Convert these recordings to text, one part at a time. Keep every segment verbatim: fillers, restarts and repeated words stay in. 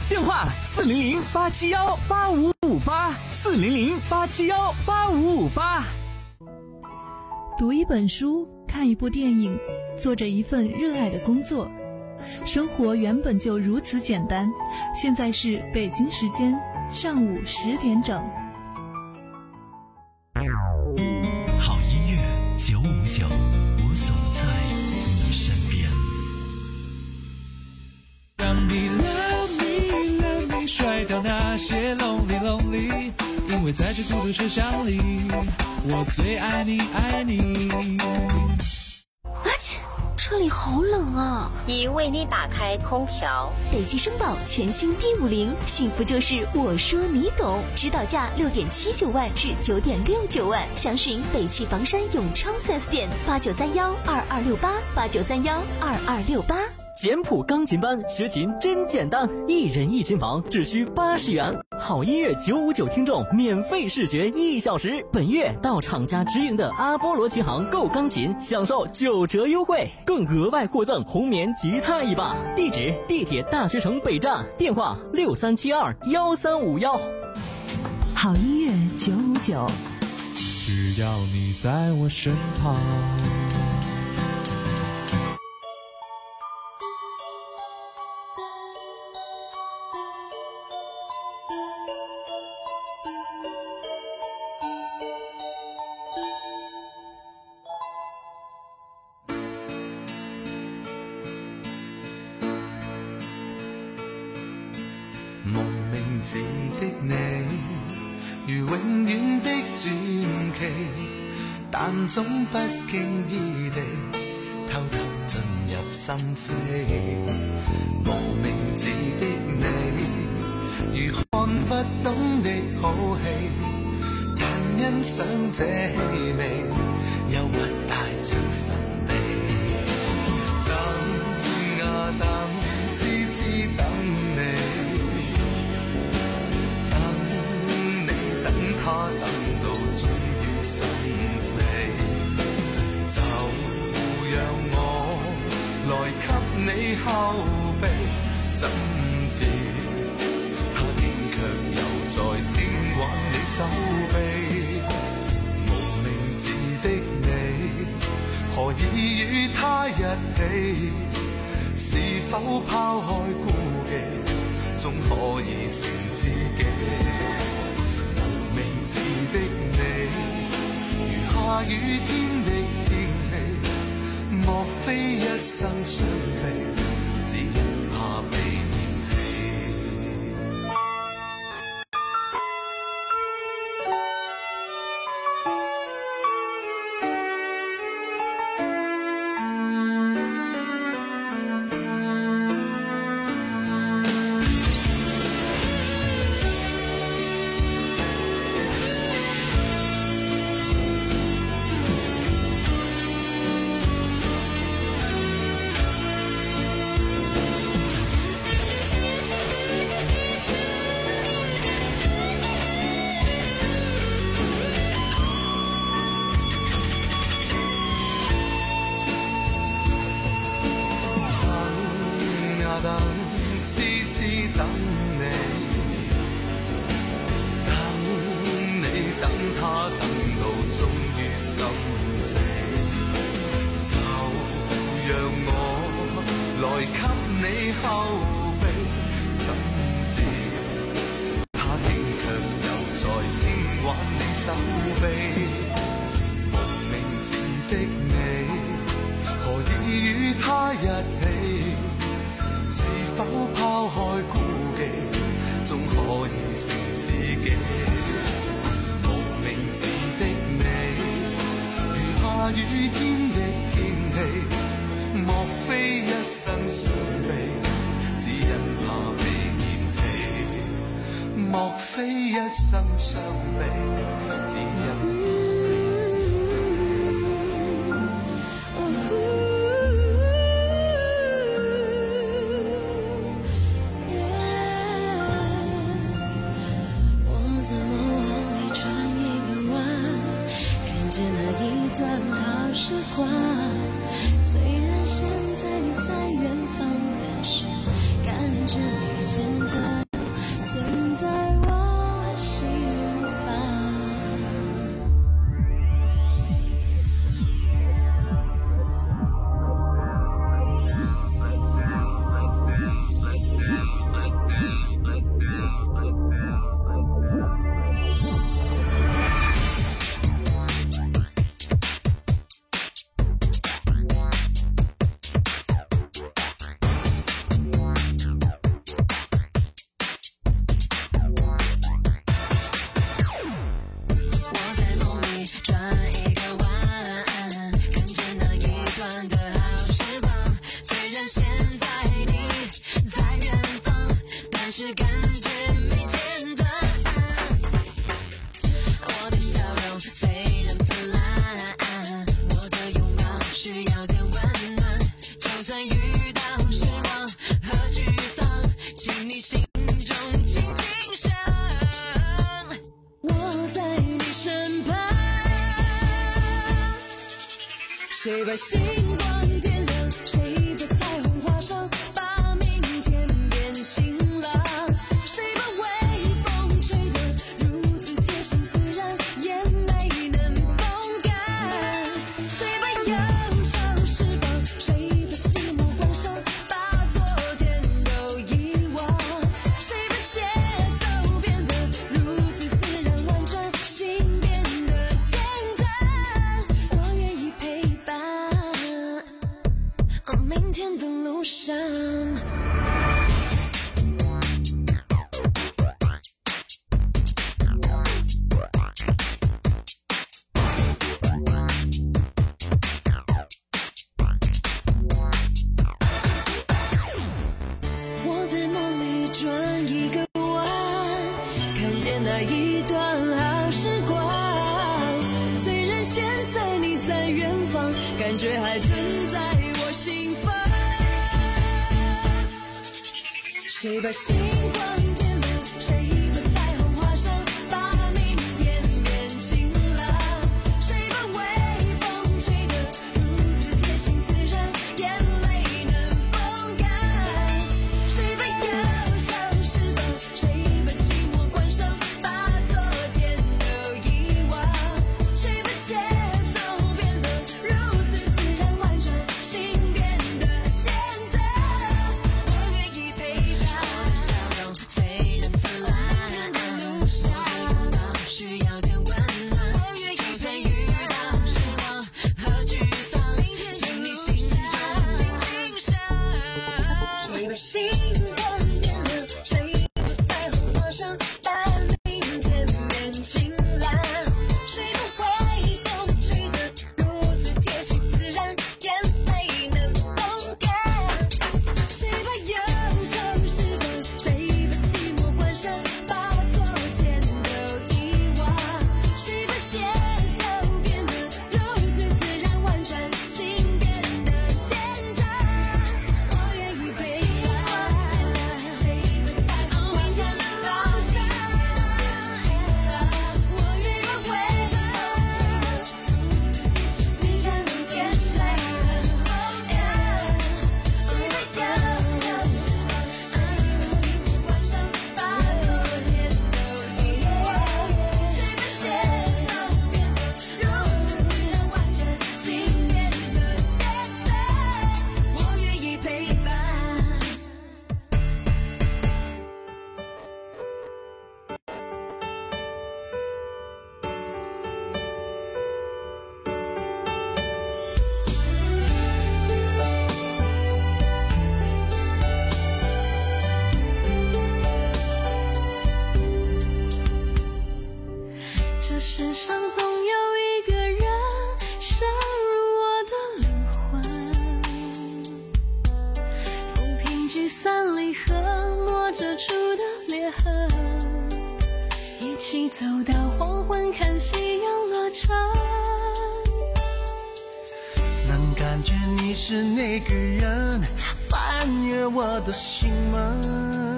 电话四零零八七幺八五五八，四零零八七幺八五五八。 读一本书，看一部电影，做着一份热爱的工作，生活原本就如此简单。现在是北京时间上午十点整。 好音乐九五九，我总在你身边。 让你 love me love me 甩掉那些 lonely lonely， 因为在这孤独车厢里，我最爱你爱你。 啊切，车里好冷啊！ 已为你打开空调。 北汽声宝全新 D 五零，幸福就是我说你懂，指导价六点七九万至九点六九万，详询北汽房山永昌 四 S 店八九三幺二二六八八九三幺二二六八。 简谱钢琴班学琴真简单，一人一琴房只需八十元，好音乐九五九听众免费试学一小时。本月到厂家直营的阿波罗琴行购钢琴，享受九折优惠，更额外获赠红棉吉他一把。地址：地铁大学城北站，电话六三七二幺三五幺。 好音乐九五九， 只要你在我身旁。 無名字的你，如永遠的傳奇，但總不經意地偷偷進入心扉。無名字的你，如看不懂的好戲，但欣賞這氣味，憂鬱帶着神秘。等啊等，痴痴等你。他等到終於心死，就讓我來給你後備，怎知他竟卻又在聽挽你手臂。無名字的你，何以與他一起？是否拋開顧忌，終可以成知己？名字的你，如下雨天的天氣，莫非一生相避，只因怕被嫌棄。等，痴痴等你，等你等他等到終於心死，就讓我來給你後備，怎知他竟卻又在輕挽你手臂。無名字的你，何以與他一起？是否拋開顧忌，終可以成知己？無名字的你，如下雨天的天氣，莫非一生相避，只因怕被嫌棄？莫非一生相避，只因好时光，虽然现在你在远方，但是感觉遇见的但是感觉没间断。我的笑容虽然灿烂，我的拥抱需要点温暖。就算遇到失望和沮丧，请你心中轻轻想，我在你身旁。谁把星光点亮，谁的彩虹画上，把明天变晴朗。谁把微风吹得如此贴心自然，也没能风干。谁把忧愁释放，谁把寂寞关上，把昨天都遗忘。谁把节奏变得如此自然婉转，心变得简单。我愿意陪伴明天的路上。我在梦里转一个弯，看见那一段好时光。虽然现在你在远方，感觉还存在我心房。谁把星光点亮，谁把彩虹画上，把明天变晴朗。谁把微风吹得如此贴心自然，眼泪能风干。谁把忧愁释放，谁把寂寞关上，把昨天都遗忘。谁把节奏变得如此自然婉转，心变得简单。我愿意陪伴，我的笑容虽然灿烂，我的拥抱需要点温暖。我愿意就算遇到失望和沮丧，请你心中轻轻想，谁把星光点亮，谁把彩虹画上，把明天变晴朗。谁把微风吹得如此贴心自然，眼泪能风干。谁把忧愁释放，谁把寂寞关上，把昨天都遗忘。谁把节奏变得如此自然婉转，心变得简单。我愿意陪伴，谁把彩虹画上的路上，我愿意回答，自然的眼神。谁把忧愁释放，谁把寂寞关上，把昨天都遗忘。谁把节奏变得如此自然婉转，心变得简单。我愿意陪伴。这世上总有一个人深入我的灵魂，风平聚散离合，磨折出的裂痕，一起走到黄昏，看夕阳落成。 能感觉你是那个人，翻越我的心门，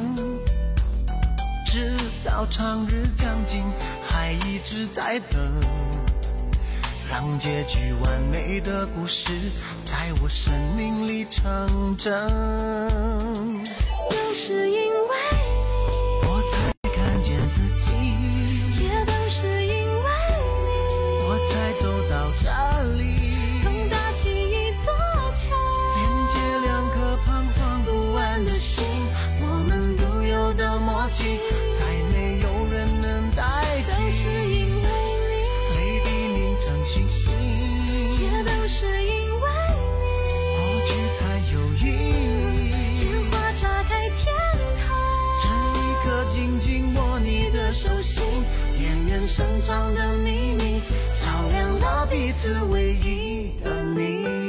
直到长日将近，还一直在等，让结局完美的故事在我生命里成真。 都是因为我才看见自己， 你，也都是因为你， 我才走到这里， 同搭起一座桥， 连接两颗彷徨不安的心，我们独有的默契，再没有人能代替。 都是因为你， 泪滴凝成星星， 也都是因为你， 过去才有意义。 烟花炸开天堂， 这一刻紧紧握你的手心，点燃深藏的秘密，照亮了彼此唯一的你。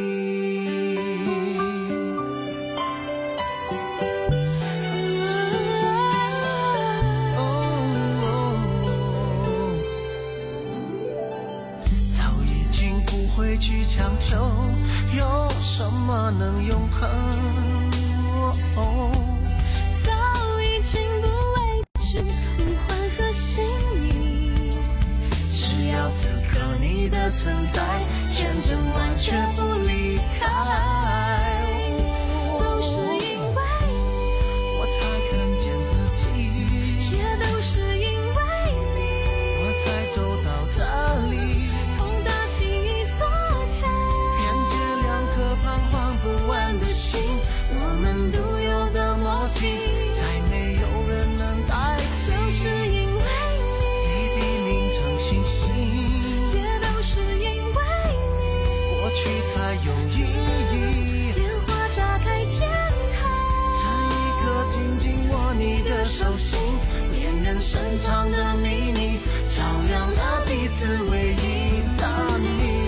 去强求，有什么能永恒？哦， 早已经不畏惧无欢和幸运， 只要此刻你的存在，千真万确不离开。 都是因为你， 我才看见自己， 也都是因为你， 我才走到这里， 痛打起一座桥， 连接两颗彷徨不安的心，我们独有的默契，再没有人能代替。 就是因为泪滴凝成星星， 你，也都是因为你， 过去才有意义。 烟花炸开天台， 这一刻紧紧握你的手心，恋人深藏的秘密，照亮了彼此唯一的你。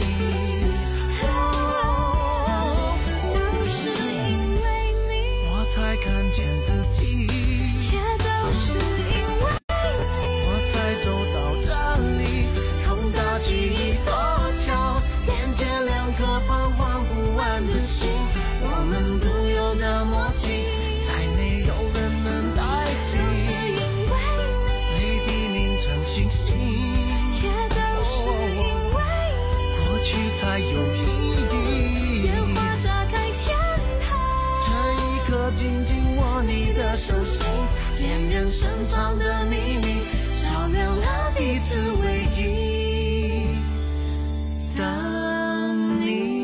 都是因为你， 我才看见自己， 也都是因为你， 我才走到这里，痛打起一座桥，连接两颗彷徨不安的心，我们独有的默契，再没有人能代替。 就是因为你， 泪滴凝成星星， 也都是因为你， 过去才有意义。 烟花炸开天台， 这一刻紧紧握你的手心，恋人深藏的秘密，照亮了彼此唯一的你。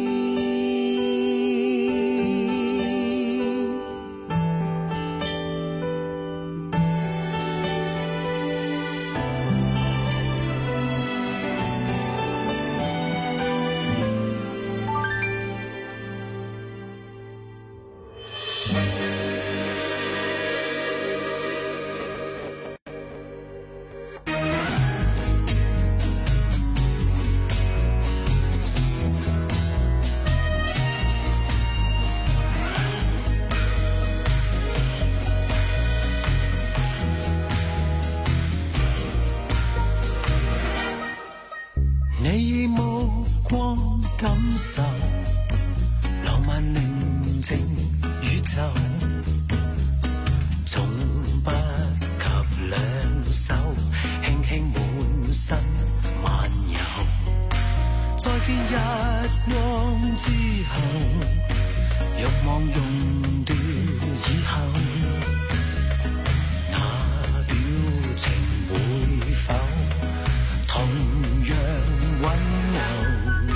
你以目光感受浪漫寧靜宇宙，從不及兩手輕輕滿身漫遊，再見日光之後，欲望熔斷以後，那表情會否同樣溫柔？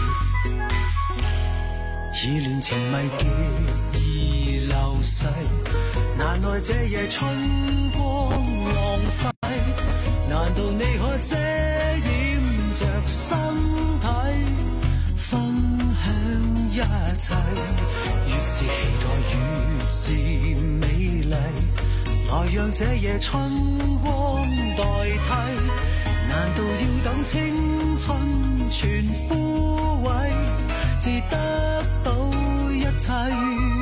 意亂情迷極易流逝，難耐這夜春光浪費，難道你可遮掩着身體，分享一切？越是期待越是美麗，來讓這夜春光代替，難道要等青春全枯萎，至得到一切？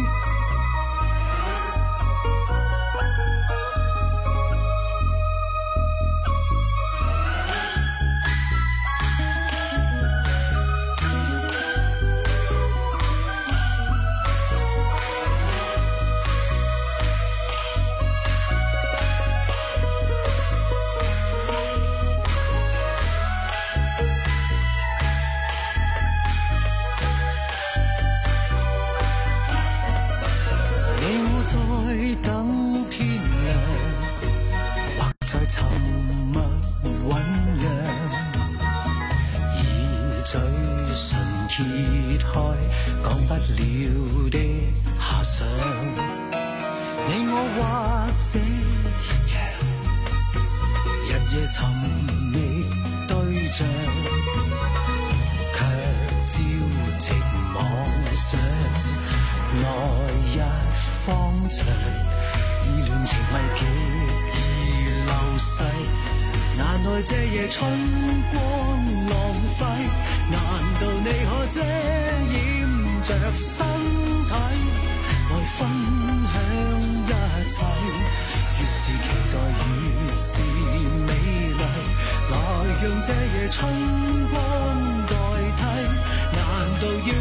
這夜春光浪費，難道你可遮掩着身體，來分享一切？越是期待越是美麗，來讓這夜春光代替，難道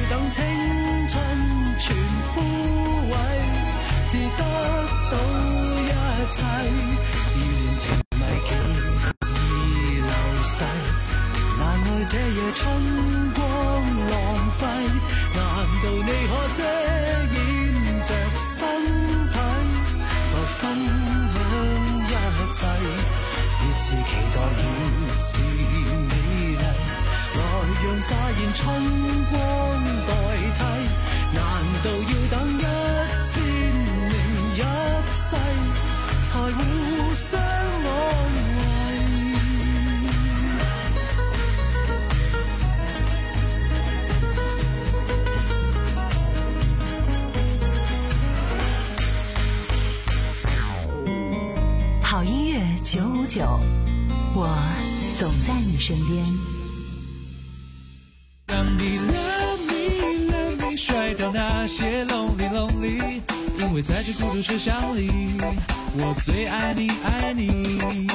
等青春全枯萎，至得到一切。如連情迷竟已流逝，難愛這夜春光浪費。難道你可遮掩着身體，來分享一切？越是期待越是美麗，來讓乍現春光代替。難道要等一千零一世，才互相安慰？ 好音乐九五九，我总在你身边。 让你 love me love me 甩掉那些 lonely lonely， 因为在这孤独车厢里，我最爱你爱你。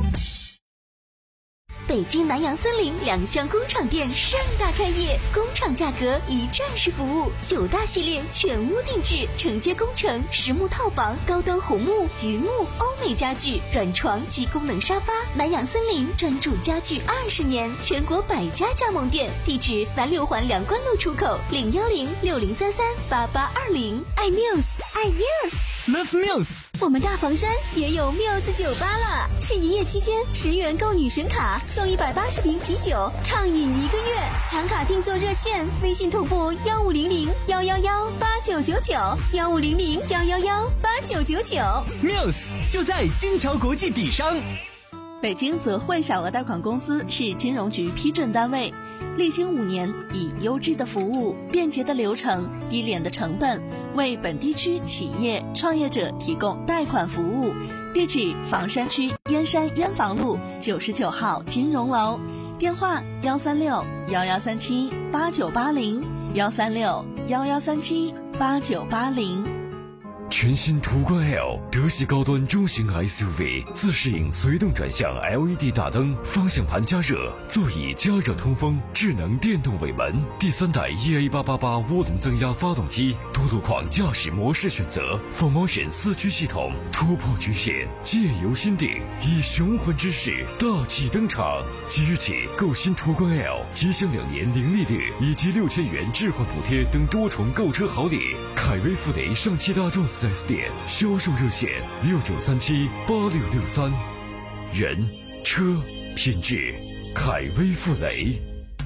北京南阳森林两厢工厂店盛大开业，工厂价格一站式服务，九大系列全屋定制，承接工程、实木套房、高端红木、榆木、欧美家具、软床及功能沙发。南阳森林专注家具二十年，全国百家加盟店，地址南六环梁关路出口，零幺零六零三三八八二零。爱 Muse， 爱 Muse。Love Muse， 我们大房山也有 Muse 酒吧了，是营业期间十元购女神卡，送一百八十瓶啤酒，畅饮一个月。抢卡订座热线：微信同步幺五零零幺幺幺八九九九，幺五零零幺幺幺八九九九。 Muse 就在金桥国际底商。 北京泽汇小额贷款公司是金融局批准单位，历经五年，以优质的服务、便捷的流程、低廉的成本，为本地区企业创业者提供贷款服务。地址：房山区燕山燕房路九十九号金融楼，电话：幺三六幺幺三七八九八零，幺三六幺幺三七八九八零。 全新途观 L 德系高端中型 S U V， 自适应随动转向 L E D 大灯，方向盘加热，座椅加热通风，智能电动尾门，第三代 E A 八八八涡轮增压发动机，多路况驾驶模式选择 ，Full Motion 四驱系统，突破局限，借由心定，以雄浑之势大气登场。即日起购新途观 L， 即享两年零利率以及六千元置换补贴等多重购车好礼。凯威富雷上汽大众四 S 店销售热线六九三七八六六三，人车品质，凯威富雷。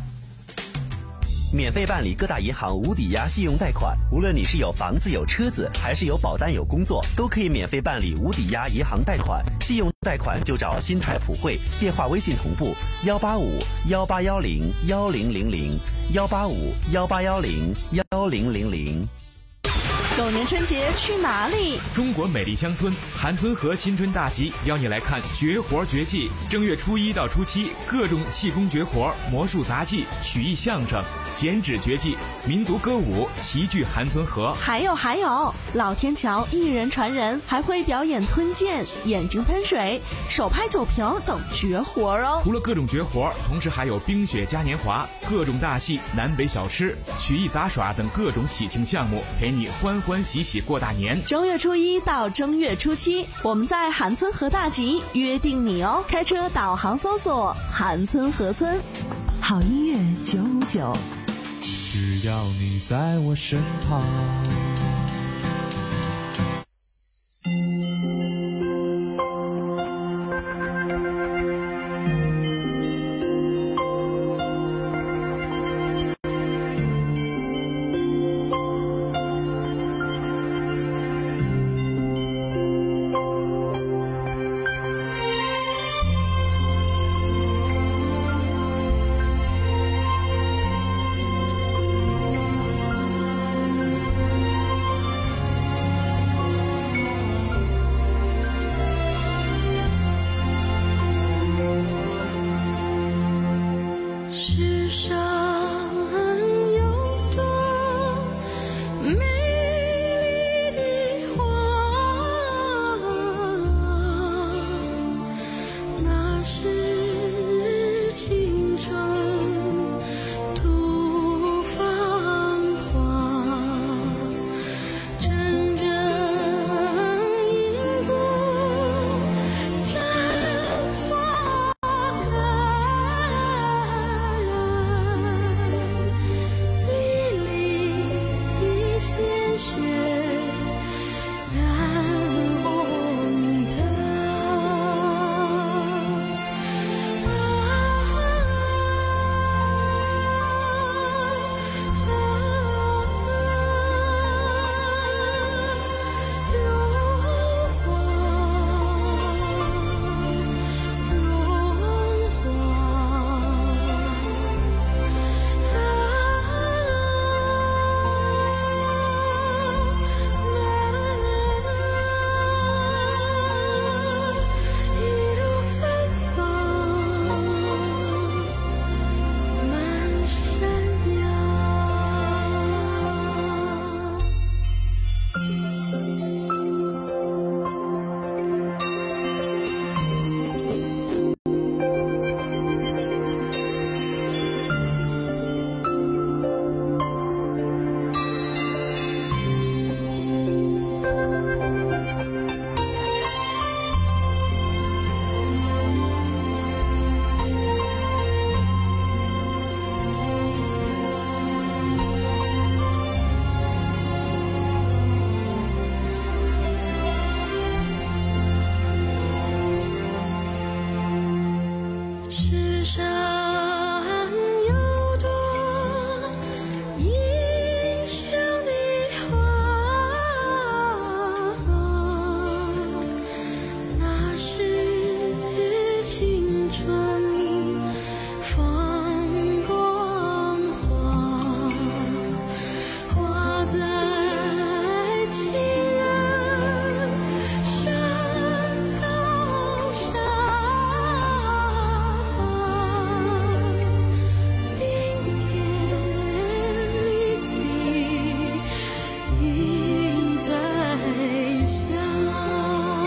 免费办理各大银行无抵押信用贷款，无论你是有房子有车子，还是有保单有工作，都可以免费办理无抵押银行贷款。信用贷款就找新泰普惠，电话微信同步幺八五幺八幺零幺零零零幺八五幺八幺零幺零零零。 狗年春节去哪里？ 中国美丽乡村韩村河新春大集邀你来看绝活绝技。正月初一到初七，各种气功绝活、魔术杂技、曲艺相声、剪纸绝技、民族歌舞齐聚韩村河。 还有还有，老天桥一人传人，还会表演吞剑、眼睛喷水、手拍酒瓶等绝活哦。 除了各种绝活，同时还有冰雪嘉年华、各种大戏、南北小吃、曲艺杂耍等各种喜庆项目，陪你欢欢喜喜过大年。 正月初一到正月初七，我们在韩村河大集约定你哦。开车导航搜索韩村河村。好音乐九五九， 只要你在我身旁。 世上有多美丽的花，那是青春吐放上有朵银香的花，那是青春里放光华，花在情人山高山，点点滴滴印在心。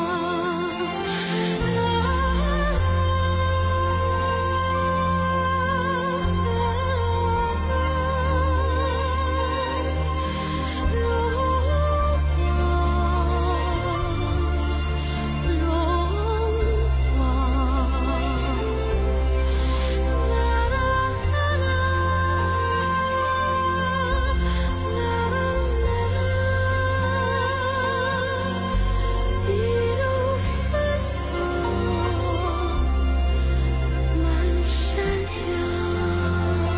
一路芬芳满山崖。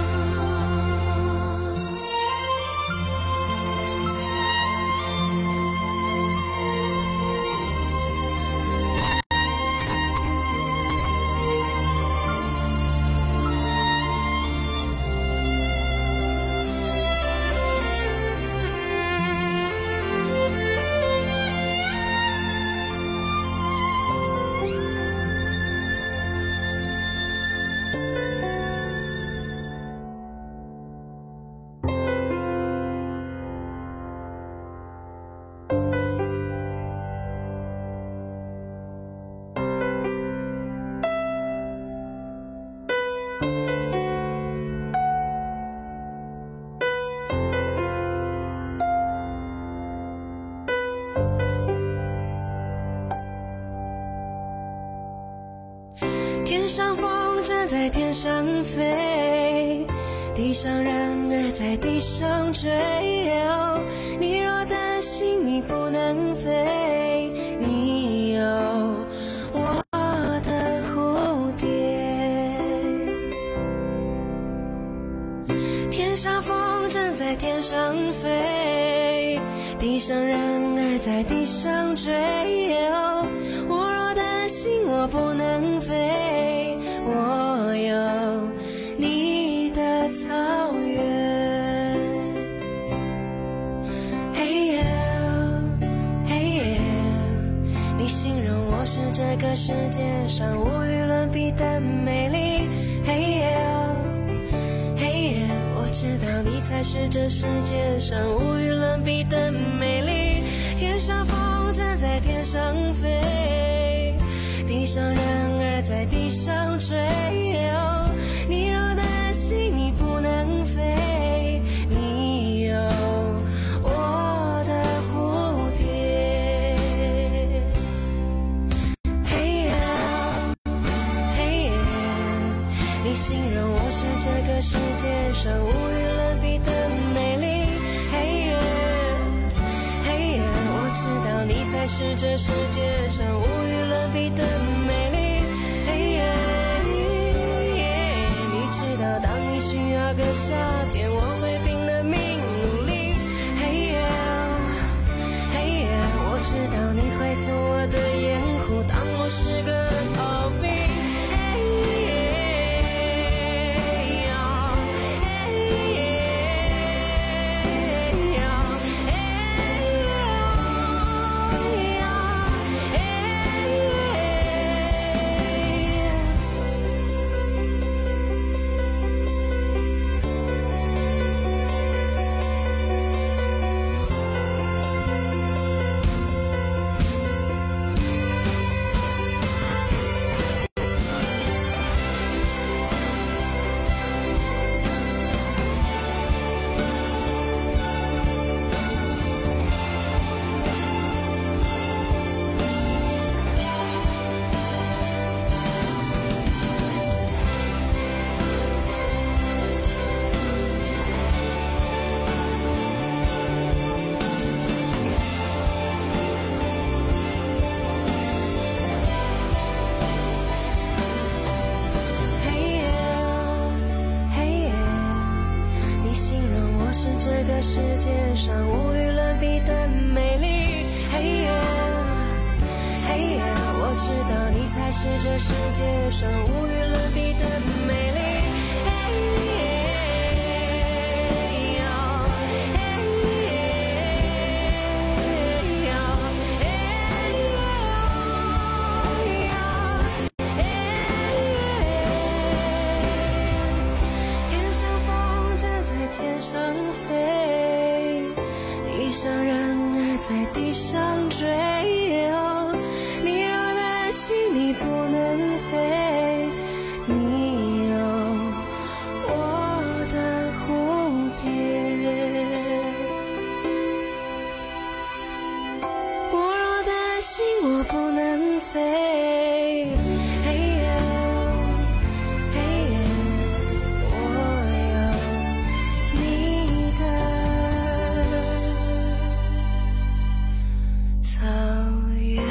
天上风筝在天上飞，地上人儿在地上追。哦，你若担心你不能飞，你有我的蝴蝶。天上风筝在天上飞，地上人儿在地上追。哦，我若担心我不能飞，我有你的草原。嘿呦嘿呦，你形容我是这个世界上无与伦比的美丽。嘿呦嘿呦，我知道你才是这世界上无与伦比的美丽。天上风筝在天上飞，地上人儿在地上追。哦，你若担心你不能飞，你有我的蝴蝶。嘿呦嘿呦，你形容我是这个世界上无与伦比的美丽。嘿呦嘿呦，我知道你才是这世界上无与伦比的美丽。嘿耶你知道当你需要个夏天，我会拼了命努力。嘿耶嘿耶，我知道你会做我的掩护，当我是个逃兵。嘿耶呀嘿耶呀嘿呀嘿呀嘿上无与伦比的美丽。嘿呀嘿呀，我知道你才是这世界上无与伦比的美丽。在地上追，你若担心你不能飞，你有我的蝴蝶。我若担心我不能飞，嘿呀嘿呀，我有你的草原。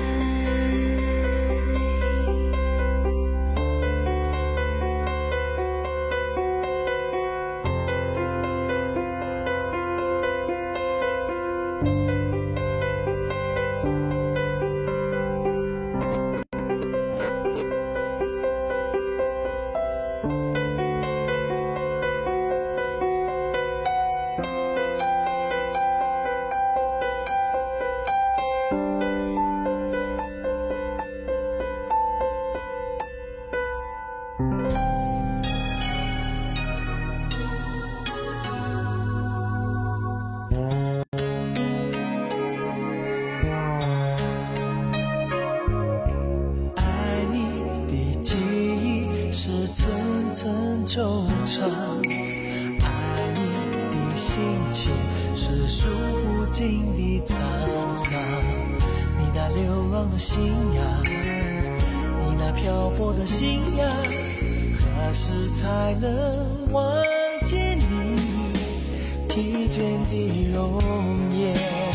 惆怅，爱你的心情是数不尽的沧桑。你那流浪的心呀，你那漂泊的心呀，何时才能望见你疲倦的容颜？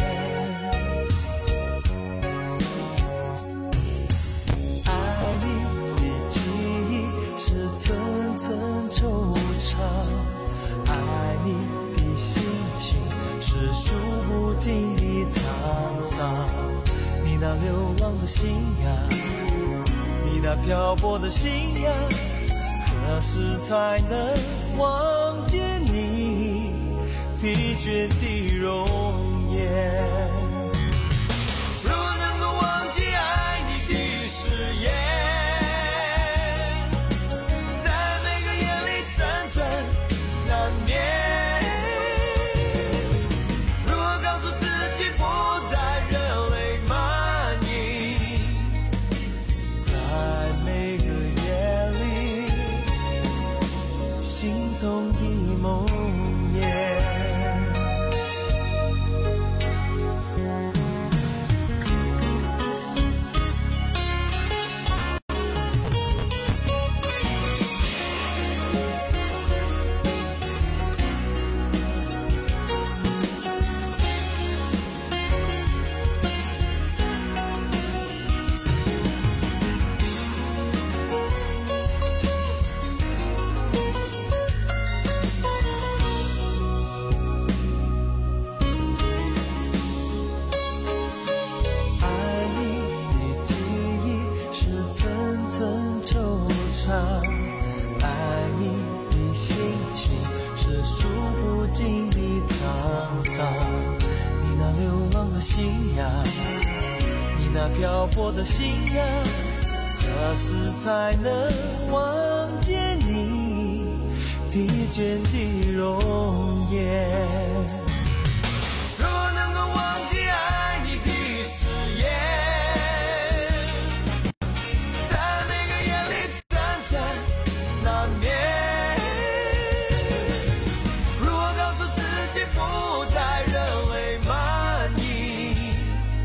爱你的记忆是寸寸惆怅，爱你的心情是数不尽的沧桑。你那流浪的心呀，你那漂泊的心呀，何时才能望见你疲倦的容颜？如果能够忘记爱你的誓言，中的梦魇。爱你的心情是数不尽的沧桑。你那流浪的心呀，你那漂泊的心呀，何时才能望见你疲倦的容颜？如果能够忘记爱你的誓言，难免。如果告诉自己不再热泪满溢，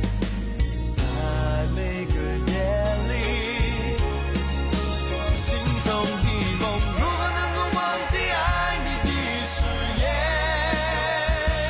在每个夜里，心中的梦。如果能够忘记爱你的誓言，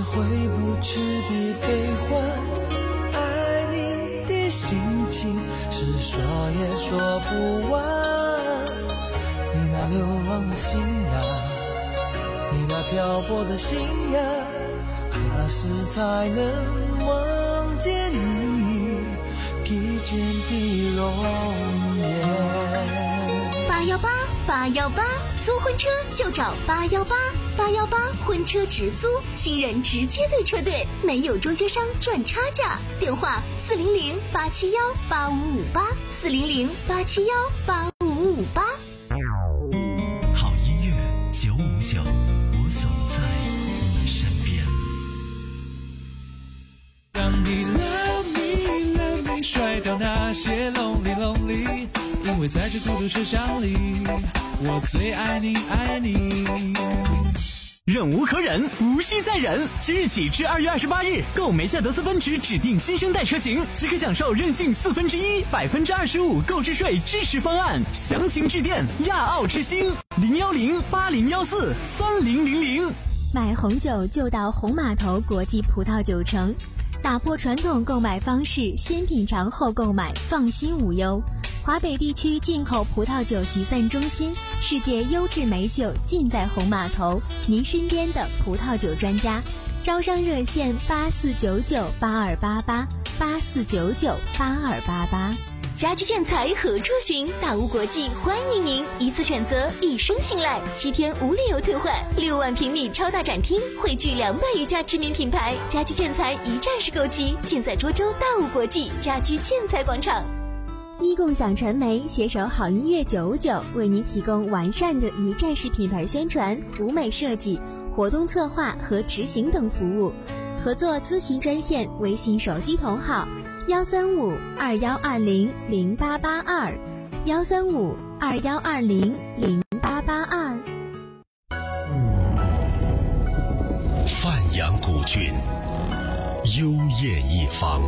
回不去的悲欢，爱你的心情是说也说不完。你那流浪的心啊，你那漂泊的心呀，何时才能望见你疲倦的容颜？ 八幺八八幺八，租婚车就找八幺八八幺八婚车直租，新人直接对车队，没有中间商赚差价。电话四零零八七幺八五五八，四零零八七幺八五五八。 好音乐九五九，我总在你身边。 让你 love me love me， 甩掉那些 lonely lonely， 因为在这孤独车厢里，我最爱你爱你。 忍无可忍，无需再忍。即日起至二月二十八日，购梅赛德斯奔驰指定新生代车型，即可享受任性四分之一、百分之二十五购置税支持方案。详情致电亚奥之星零幺零八零幺四三零零零。 买红酒就到红码头国际葡萄酒城，打破传统购买方式，先品尝后购买，放心无忧。华北地区进口葡萄酒集散中心，世界优质美酒尽在红码头，您身边的葡萄酒专家。招商热线八四九九八二八八八四九九八二八八。 家居建材何处寻？大屋国际欢迎您，一次选择，一生信赖，七天无理由退换，六万平米超大展厅，汇聚两百余家知名品牌，家居建材一站式购齐，尽在涿州大屋国际家居建材广场。 一共享传媒携手好音乐九五九，为您提供完善的一站式品牌宣传、舞美设计、活动策划和执行等服务。合作咨询专线：微信手机同号幺三五二幺二零零八八二，幺三五二幺二零零八八二。 范阳古郡，幽艳一方。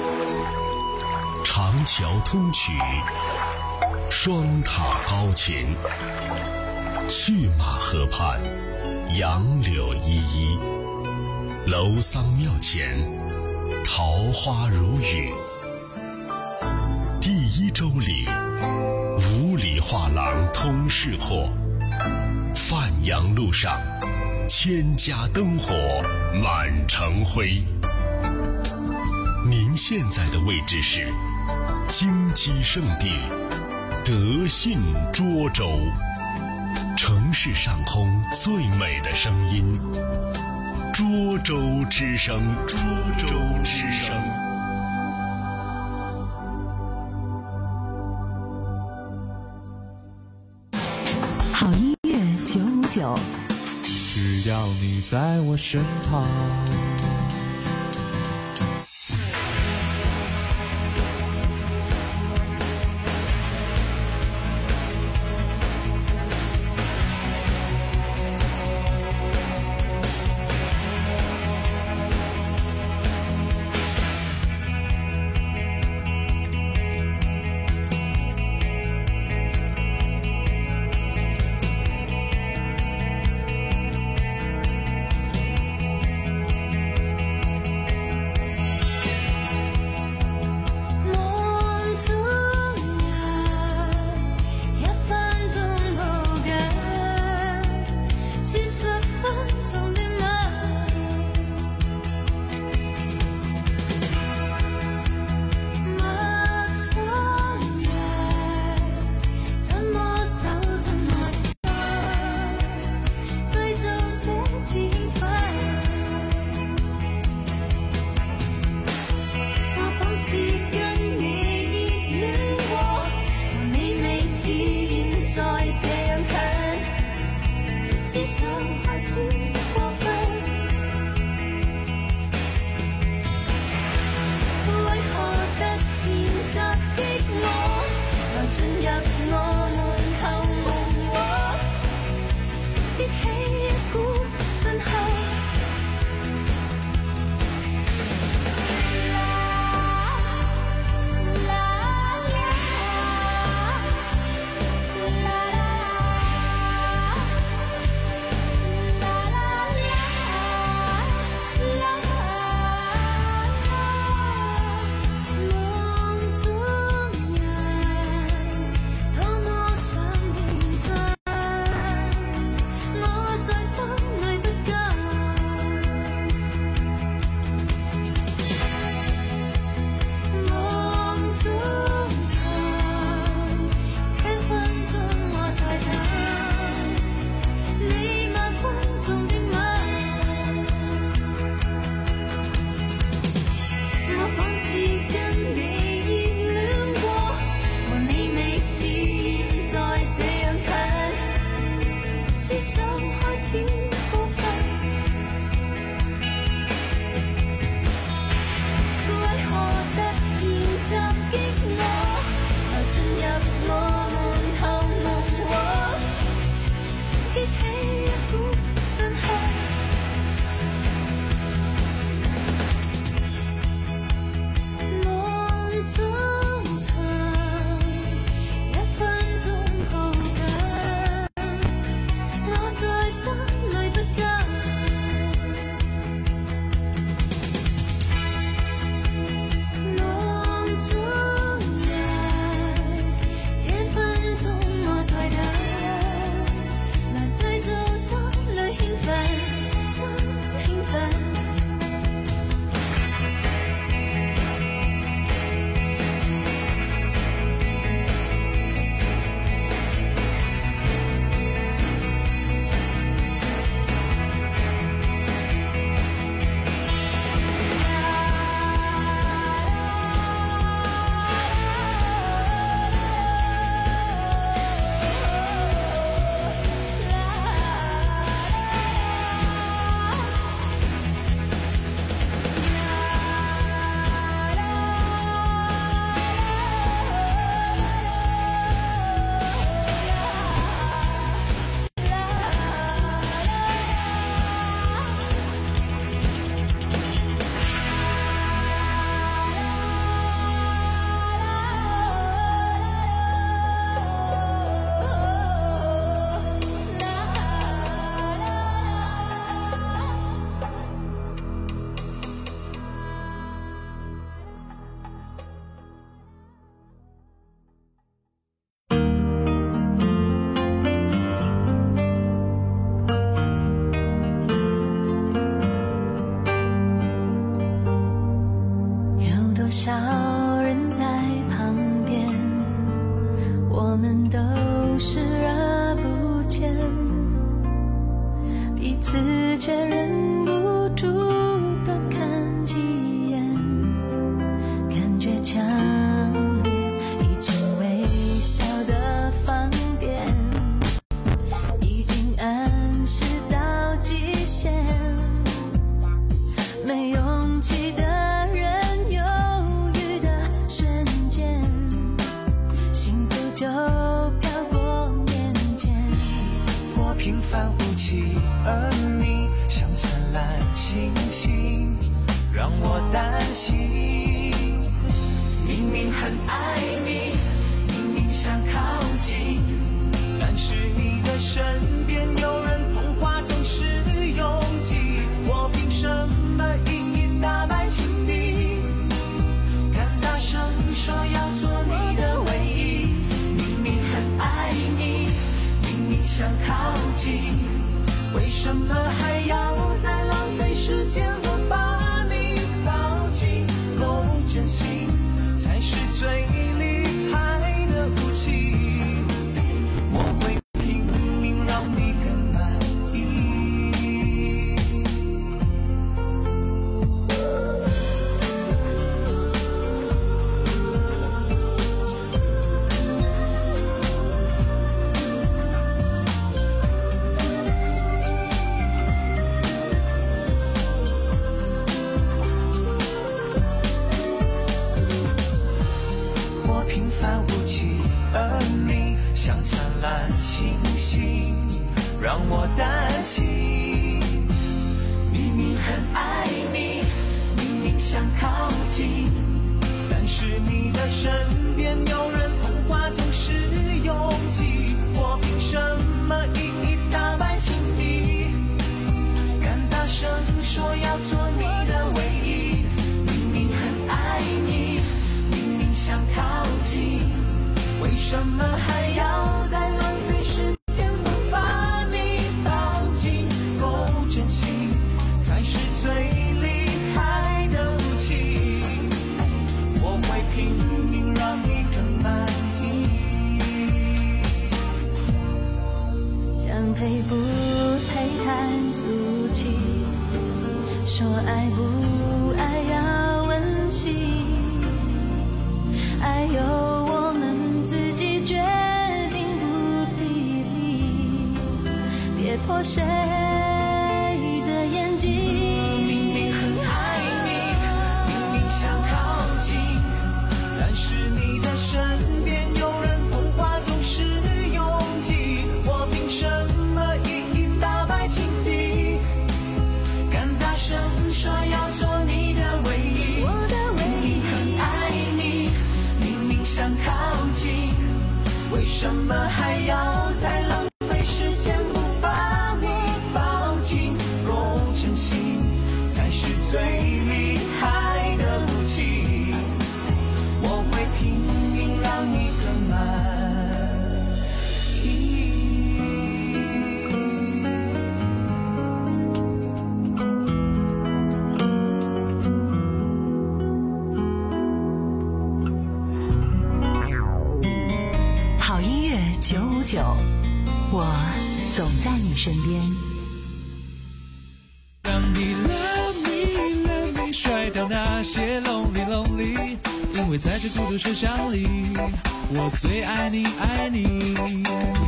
长桥通衢，双塔高擎，去马河畔，杨柳依依，楼桑庙前，桃花如雨。第一周里，五里画廊通市货，范阳路上，千家灯火满城辉。您现在的位置是金鸡圣地德信涿州，城市上空最美的声音，涿州之声，涿州之声。 好音乐九五九， 只要你在我身旁。 很爱你，明明想靠近，但是你的身边有人捧花总是拥挤，我凭什么一一打败情敌？敢大声说要做你的唯一，明明很爱你，明明想靠近，为什么还要再浪费时间？我把你抱紧，够真心才是最厉害的武器，我会拼命让你更满意。我平凡无奇，而你像灿烂星星，让我担心。明明很爱你，明明想靠近，但是你的身边有人捧花总是拥挤，我凭什么一一打败情敌？敢大声说要做你的唯一，明明很爱你，明明想靠近，为什么还要再浪费时间？我把你抱紧，够真心才是最厉害的武器，我会拼命让你更满意。 将配不配谈俗气，说爱不爱要问起，爱由我们自己决定，不必逼，跌破谁的眼睛。 明明很爱你，明明想靠近，但是你的身边有人捧花总是拥挤，我凭什么一一打败情敌？敢大声说要做你的唯一， 我的唯一。 明明很爱你，明明想靠近，为什么还要再浪费时间？不把你抱紧，够真心才是最厉害的武器，我会拼命让你更满意。 好音乐九五九，我总在你身边。 让你 love me love me 甩掉那些 lonely lonely， 因为在这孤独声响里，我最爱你爱你。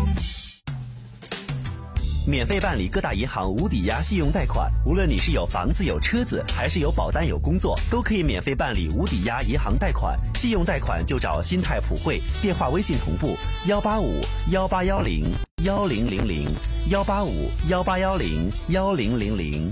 免费办理各大银行无抵押信用贷款，无论你是有房子有车子，还是有保单有工作，都可以免费办理无抵押银行贷款。信用贷款就找新泰普惠，电话微信同步幺八五幺八幺零幺零零零幺八五幺八幺零幺零零零。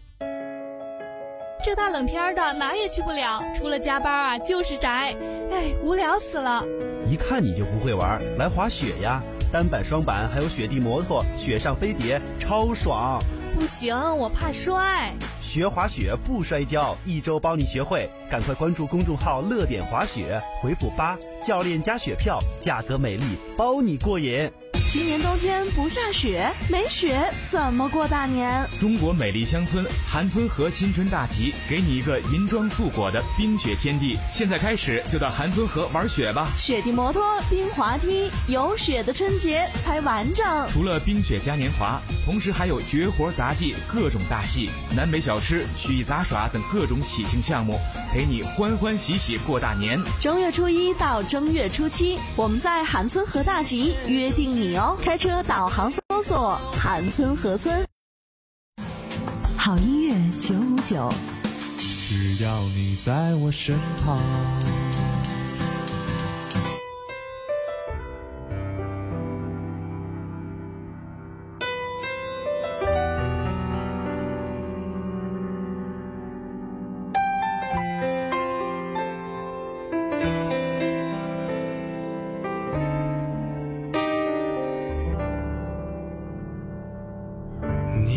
这大冷天的哪也去不了，除了加班啊就是宅，哎，无聊死了。 一看你就不会玩，来滑雪呀！单板、双板还有雪地摩托、雪上飞碟，超爽！ 不行，我怕摔。 学滑雪不摔跤，一周包你学会。赶快关注公众号“乐点滑雪”，回复八，教练加雪票，价格美丽，包你过瘾。 今年冬天不下雪，没雪怎么过大年？ 中国美丽乡村韩村河新春大集，给你一个银装素裹的冰雪天地。现在开始就到韩村河玩雪吧！ 雪地摩托、冰滑梯，有雪的春节才完整。 除了冰雪嘉年华，同时还有绝活杂技、各种大戏、南北小吃、曲艺杂耍等各种喜庆项目，陪你欢欢喜喜过大年。 正月初一到正月初七，我们在韩村河大集约定你哦。开车导航搜索韩村河村。 好音乐九五九， 只要你在我身旁。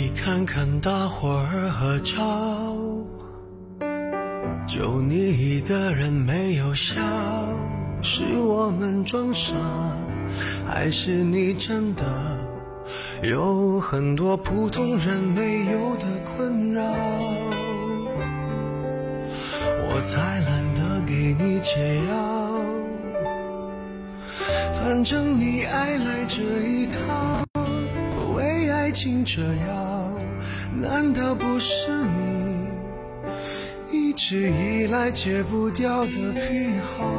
你看看大伙儿合照，就你一个人没有笑，是我们装傻，还是你真的有很多普通人没有的困扰？我才懒得给你解药，反正你爱来这一套，为爱情折腰，难道不是你一直以来戒不掉的癖好？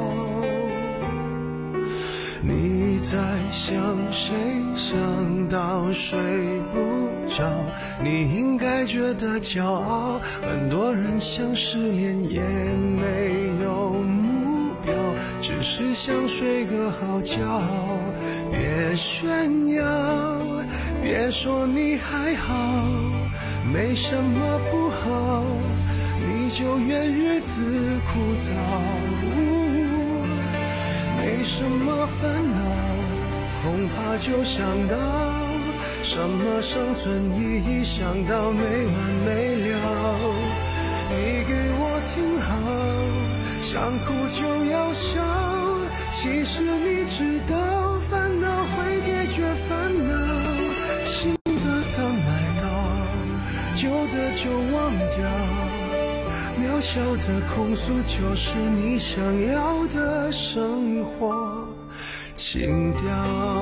你在想谁，想到睡不着，你应该觉得骄傲，很多人想失恋也没有目标，只是想睡个好觉。别炫耀，别说你还好，没什么不好，你就怨日子枯燥。没什么烦恼，恐怕就想到什么生存意义，想到没完没了。你给我听好，想哭就要笑，其实你知道烦恼会解决烦恼，新的刚来到，旧的就忘掉，渺小的控诉就是你想要的生活情调。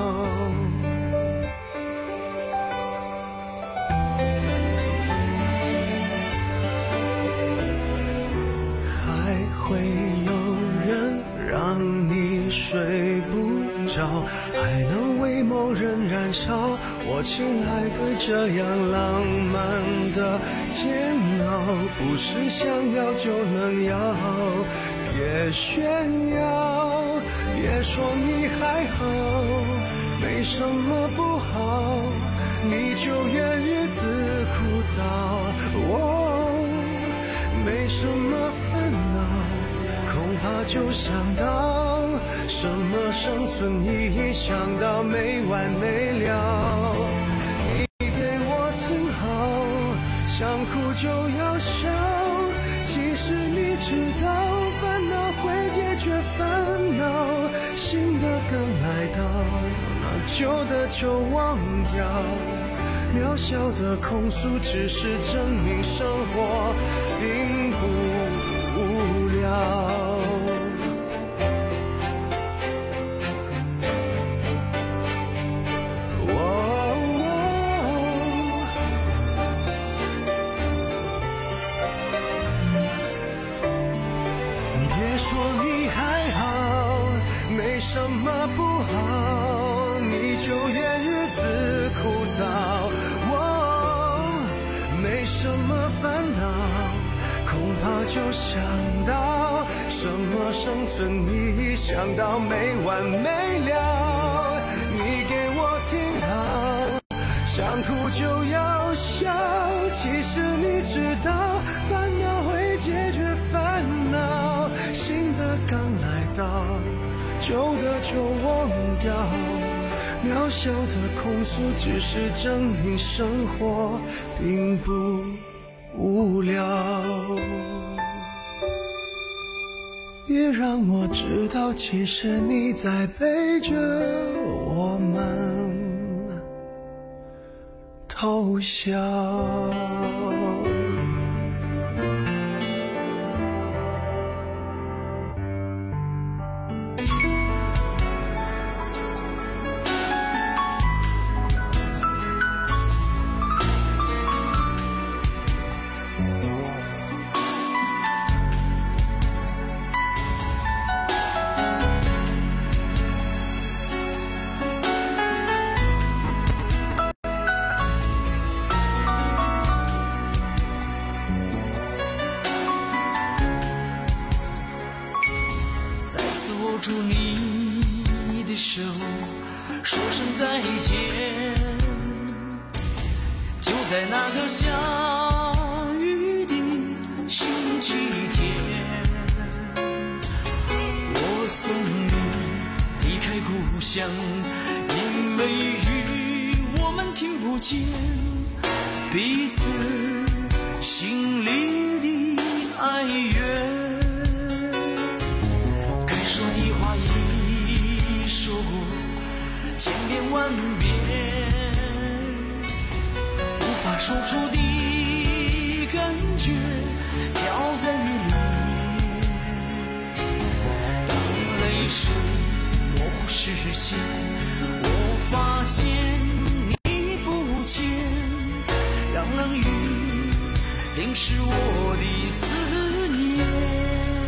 还会有人让你睡不着，还能为某人燃烧，我亲爱的，这样浪漫的煎熬，不是想要就能要。别炫耀，别说你还好，没什么不好，你就怨日子枯燥。哦，没什么烦恼，恐怕就想到什么生存意义，想到没完没了。你给我听好，想哭就要笑，其实你知道烦恼会解决烦恼，新的刚来到，那旧的就忘掉，渺小的控诉只是证明生活并不无聊。什么不好，你就怨日子枯燥。哦，没什么烦恼，恐怕就想到什么生存意义，想到没完没了。你给我听好，想哭就要笑，其实你知道烦恼会解决烦恼，新的刚来到，旧的就忘掉，渺小的控诉只是证明生活并不无聊。别让我知道，其实你在背着我们偷笑。 住你的手，说声再见。就在那个下雨的星期天，我送你离开故乡，因为雨我们听不见， 彼此心里的哀怨。该说的话已说过千遍万遍，无法说出的感觉飘在雨里。当泪水模糊视线，我发现你不见，让冷雨淋湿我的思念。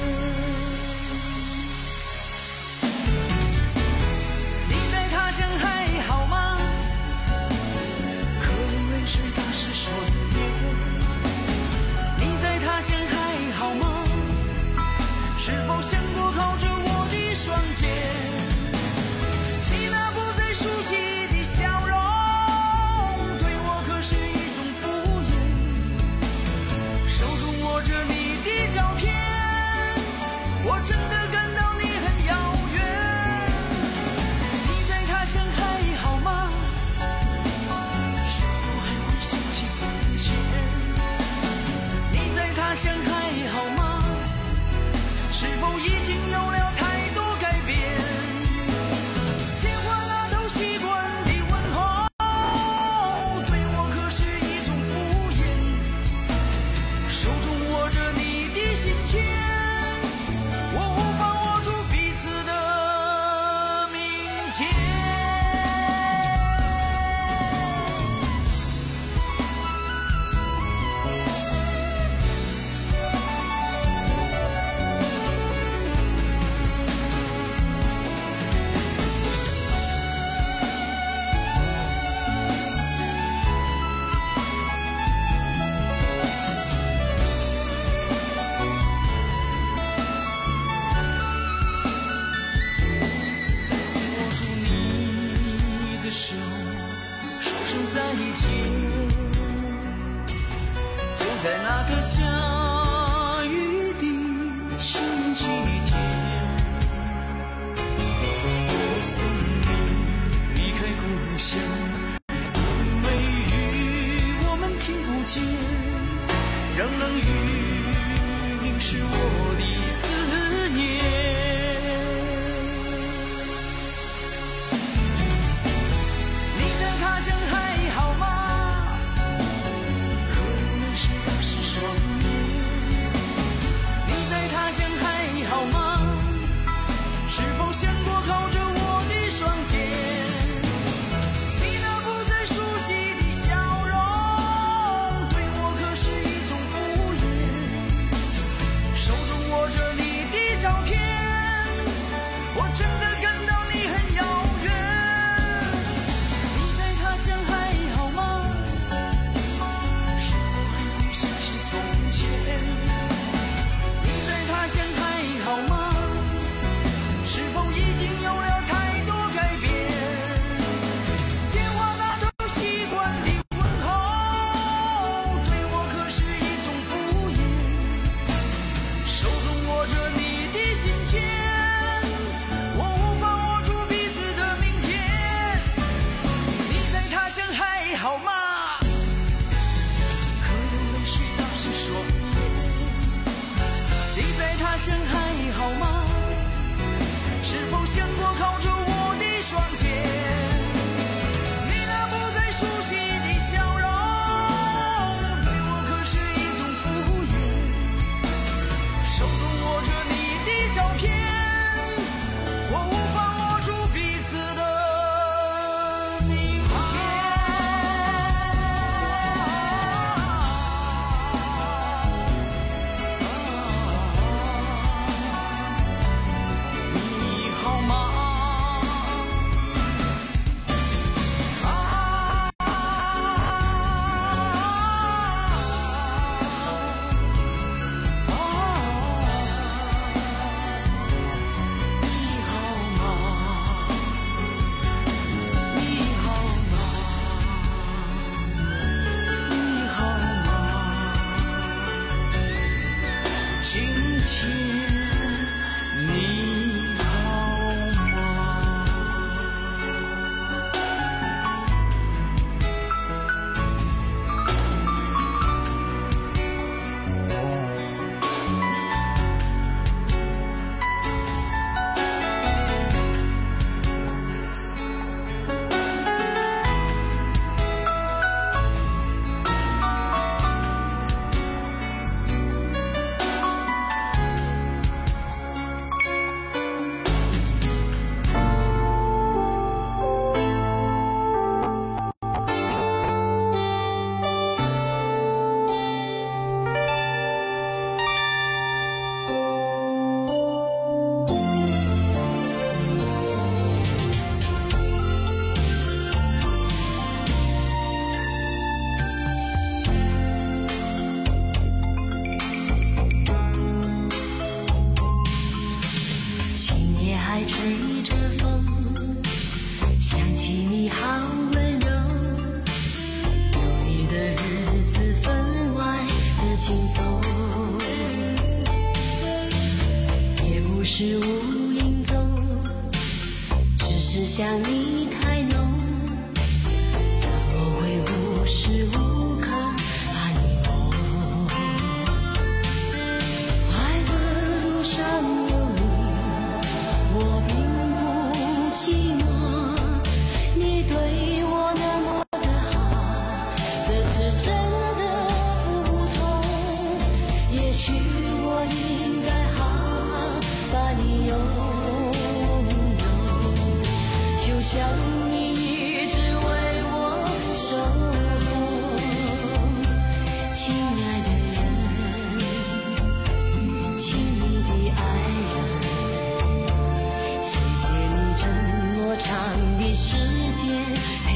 你在他乡还好吗？可有泪水打湿双眼。你在他乡还好吗？是否想过靠着我的双肩？你那不再熟悉的笑容，对我可是一种敷衍。手中握着你的照片，我真的感到你很遥远。你在他乡还好吗？是否还会想起从前？你在他乡还好吗？是否已经有了太多改变？电话那头习惯的问候，对我可是一种敷衍。手中握着你的信笺，我无法握住彼此的明天。在那个下雨的星期天，我送你离开故乡，因为雨我们听不见，让冷雨淋湿我的思念。你在他乡还好吗？是否想过靠着我的双肩？你那不再熟悉的笑容，对我可是一种敷衍。手中握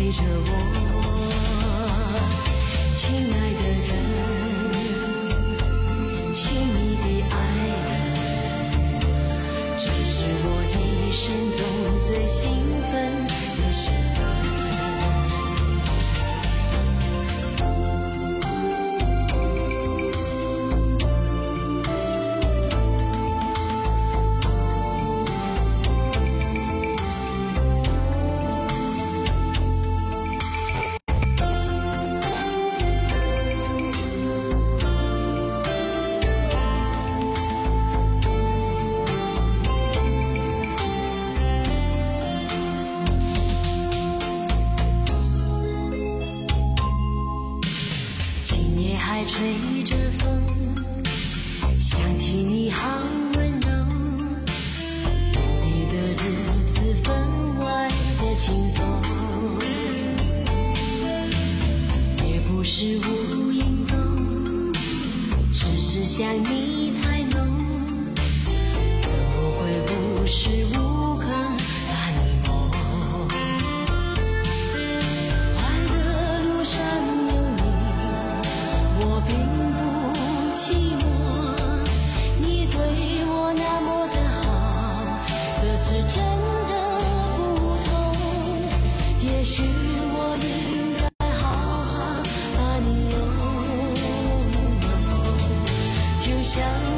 着我，亲爱的人，亲密的爱人，这是我一生中最兴奋的时分。还吹着风，想起你好温柔，有你的日子分外的轻松，也不是无影踪，只是想你太浓，怎么会无时无刻把你梦？爱的路上我并不寂寞，你对我那么的好，这次真的不同。也许我应该好好把你拥有，就像